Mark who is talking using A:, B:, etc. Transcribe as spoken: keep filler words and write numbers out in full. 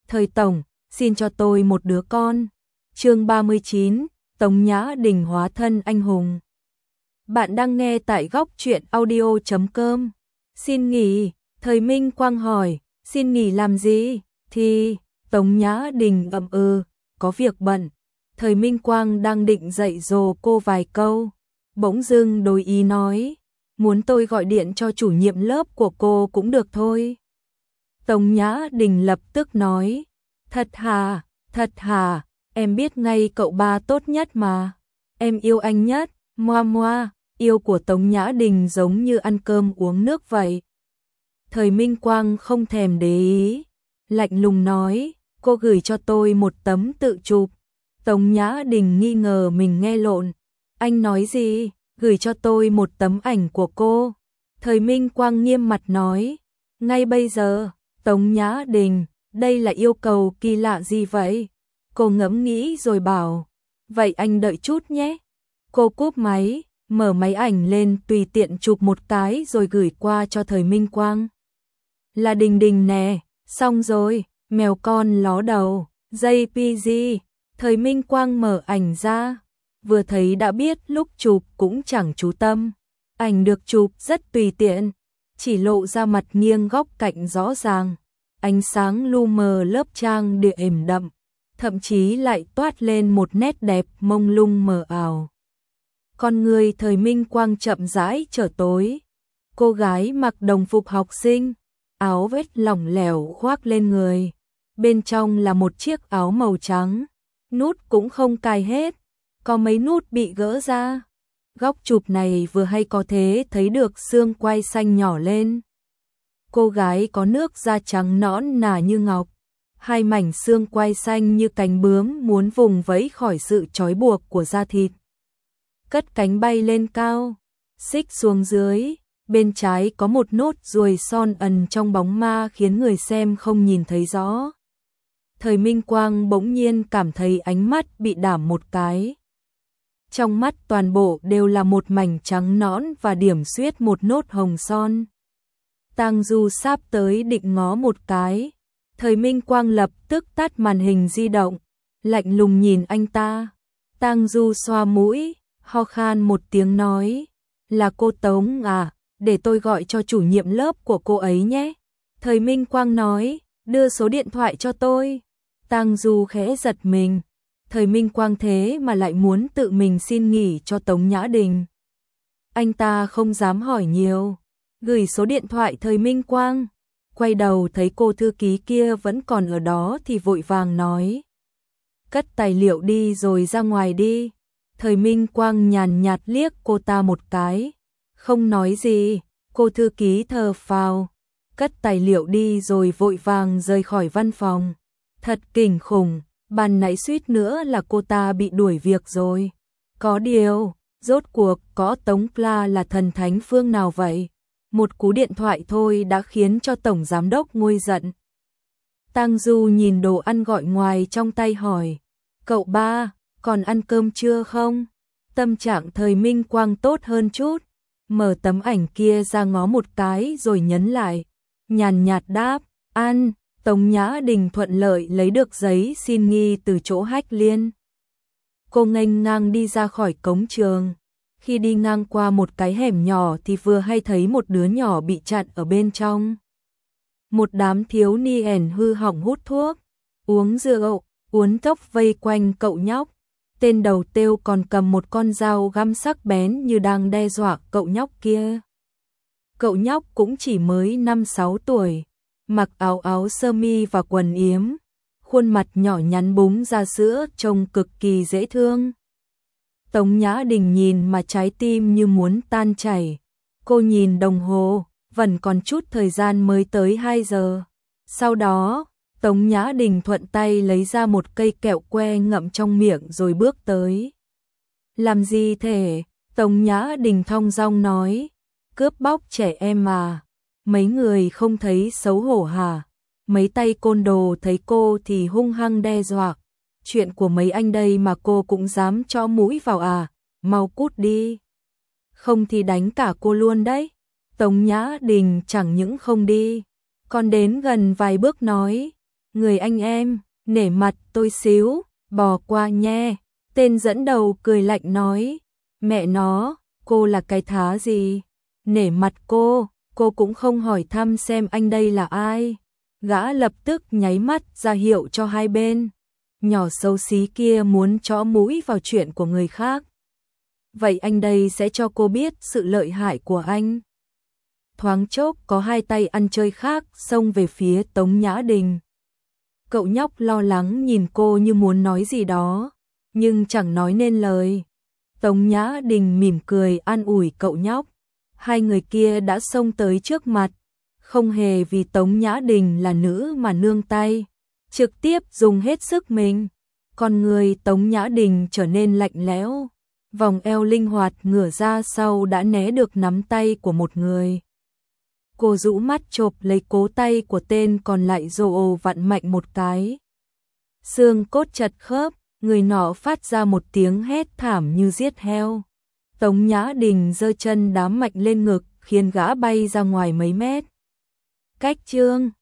A: Thời tổng, xin cho tôi một đứa con. Chương ba mươi chín, Tống Nhã Đình hóa thân anh hùng. Bạn đang nghe tại góc truyện audio chấm com. Xin nghỉ, Thời Minh Quang hỏi, xin nghỉ làm gì? Thì, Tống Nhã Đình ậm ừ, có việc bận. Thời Minh Quang đang định dạy dỗ cô vài câu. Bỗng dưng đối ý nói, muốn tôi gọi điện cho chủ nhiệm lớp của cô cũng được thôi. Tống Nhã Đình lập tức nói, thật hả, thật hả, em biết ngay cậu ba tốt nhất mà. Em yêu anh nhất, moa moa, yêu của Tống Nhã Đình giống như ăn cơm uống nước vậy. Thời Minh Quang không thèm để ý, lạnh lùng nói, cô gửi cho tôi một tấm tự chụp. Tống Nhã Đình nghi ngờ mình nghe lộn. Anh nói gì? Gửi cho tôi một tấm ảnh của cô. Thời Minh Quang nghiêm mặt nói, ngay bây giờ. Tống Nhã Đình, đây là yêu cầu kỳ lạ gì vậy? Cô ngẫm nghĩ rồi bảo, vậy anh đợi chút nhé. Cô cúp máy, mở máy ảnh lên tùy tiện chụp một cái rồi gửi qua cho Thời Minh Quang. Là Đình Đình nè, xong rồi, mèo con ló đầu, gi pê giê. Thời Minh Quang mở ảnh ra, vừa thấy đã biết lúc chụp cũng chẳng chú tâm. Ảnh được chụp rất tùy tiện, chỉ lộ ra mặt nghiêng góc cạnh rõ ràng. Ánh sáng lu mờ lớp trang địa ẩm đậm, thậm chí lại toát lên một nét đẹp mông lung mờ ảo. Con người Thời Minh Quang chậm rãi trở tối. Cô gái mặc đồng phục học sinh, áo vest lỏng lẻo khoác lên người. Bên trong là một chiếc áo màu trắng, nút cũng không cài hết, có mấy nút bị gỡ ra. Góc chụp này vừa hay có thể thấy được xương quai xanh nhỏ lên. Cô gái có nước da trắng nõn nà như ngọc, hai mảnh xương quai xanh như cánh bướm muốn vùng vẫy khỏi sự trói buộc của da thịt. Cất cánh bay lên cao, xích xuống dưới, bên trái có một nốt ruồi son ẩn trong bóng ma khiến người xem không nhìn thấy rõ. Thời Minh Quang bỗng nhiên cảm thấy ánh mắt bị đảm một cái. Trong mắt toàn bộ đều là một mảnh trắng nõn và điểm xuyết một nốt hồng son. Tang Du sắp tới định ngó một cái. Thời Minh Quang lập tức tắt màn hình di động, lạnh lùng nhìn anh ta. Tang Du xoa mũi, ho khan một tiếng nói, là cô Tống à, để tôi gọi cho chủ nhiệm lớp của cô ấy nhé. Thời Minh Quang nói, đưa số điện thoại cho tôi. Tang Du khẽ giật mình. Thời Minh Quang thế mà lại muốn tự mình xin nghỉ cho Tống Nhã Đình. Anh ta không dám hỏi nhiều, gửi số điện thoại Thời Minh Quang. Quay đầu thấy cô thư ký kia vẫn còn ở đó thì vội vàng nói, cất tài liệu đi rồi ra ngoài đi. Thời Minh Quang nhàn nhạt liếc cô ta một cái, không nói gì. Cô thư ký thở phào, cất tài liệu đi rồi vội vàng rời khỏi văn phòng. Thật kinh khủng, ban nãy suýt nữa là cô ta bị đuổi việc rồi. Có điều, rốt cuộc có Tống Pla là thần thánh phương nào vậy? Một cú điện thoại thôi đã khiến cho tổng giám đốc nguôi giận. Tang Du nhìn đồ ăn gọi ngoài trong tay hỏi, cậu ba, còn ăn cơm chưa không? Tâm trạng Thời Minh Quang tốt hơn chút, mở tấm ảnh kia ra ngó một cái rồi nhấn lại, nhàn nhạt đáp, ăn. Tống Nhã Đình thuận lợi lấy được giấy xin nghỉ từ chỗ Hách Liên. Cô nghênh ngang đi ra khỏi cổng trường. Khi đi ngang qua một cái hẻm nhỏ thì vừa hay thấy một đứa nhỏ bị chặn ở bên trong. Một đám thiếu niên hư hỏng hút thuốc, uống rượu, uốn tóc vây quanh cậu nhóc. Tên đầu têu còn cầm một con dao găm sắc bén như đang đe dọa cậu nhóc kia. Cậu nhóc cũng chỉ mới năm sáu tuổi, mặc áo áo sơ mi và quần yếm, khuôn mặt nhỏ nhắn búng ra sữa trông cực kỳ dễ thương. Tống Nhã Đình nhìn mà trái tim như muốn tan chảy. Cô nhìn đồng hồ, vẫn còn chút thời gian mới tới hai giờ. Sau đó, Tống Nhã Đình thuận tay lấy ra một cây kẹo que ngậm trong miệng rồi bước tới. Làm gì thế? Tống Nhã Đình thong dong nói, cướp bóc trẻ em mà. Mấy người không thấy xấu hổ hả? Mấy tay côn đồ thấy cô thì hung hăng đe dọa. Chuyện của mấy anh đây mà cô cũng dám cho mũi vào à? Mau cút đi. Không thì đánh cả cô luôn đấy. Tống Nhã Đình chẳng những không đi, còn đến gần vài bước nói, Người anh em, nể mặt tôi xíu, bỏ qua nhe. Tên dẫn đầu cười lạnh nói, mẹ nó, cô là cái thá gì? Nể mặt cô, cô cũng không hỏi thăm xem anh đây là ai. Gã lập tức nháy mắt ra hiệu cho hai bên. Nhỏ xấu xí kia muốn chõ mũi vào chuyện của người khác. Vậy anh đây sẽ cho cô biết sự lợi hại của anh. Thoáng chốc có hai tay ăn chơi khác xông về phía Tống Nhã Đình. Cậu nhóc lo lắng nhìn cô như muốn nói gì đó, nhưng chẳng nói nên lời. Tống Nhã Đình mỉm cười an ủi cậu nhóc. Hai người kia đã xông tới trước mặt, không hề vì Tống Nhã Đình là nữ mà nương tay, trực tiếp dùng hết sức mình. Con người Tống Nhã Đình trở nên lạnh lẽo, vòng eo linh hoạt ngửa ra sau đã né được nắm tay của một người. Cô rũ mắt chộp lấy cố tay của tên còn lại rồ vặn mạnh một cái. Xương cốt chật khớp, người nọ phát ra một tiếng hét thảm như giết heo. Tống Nhã Đình giơ chân đá mạnh lên ngực, khiến gã bay ra ngoài mấy mét. Cách chương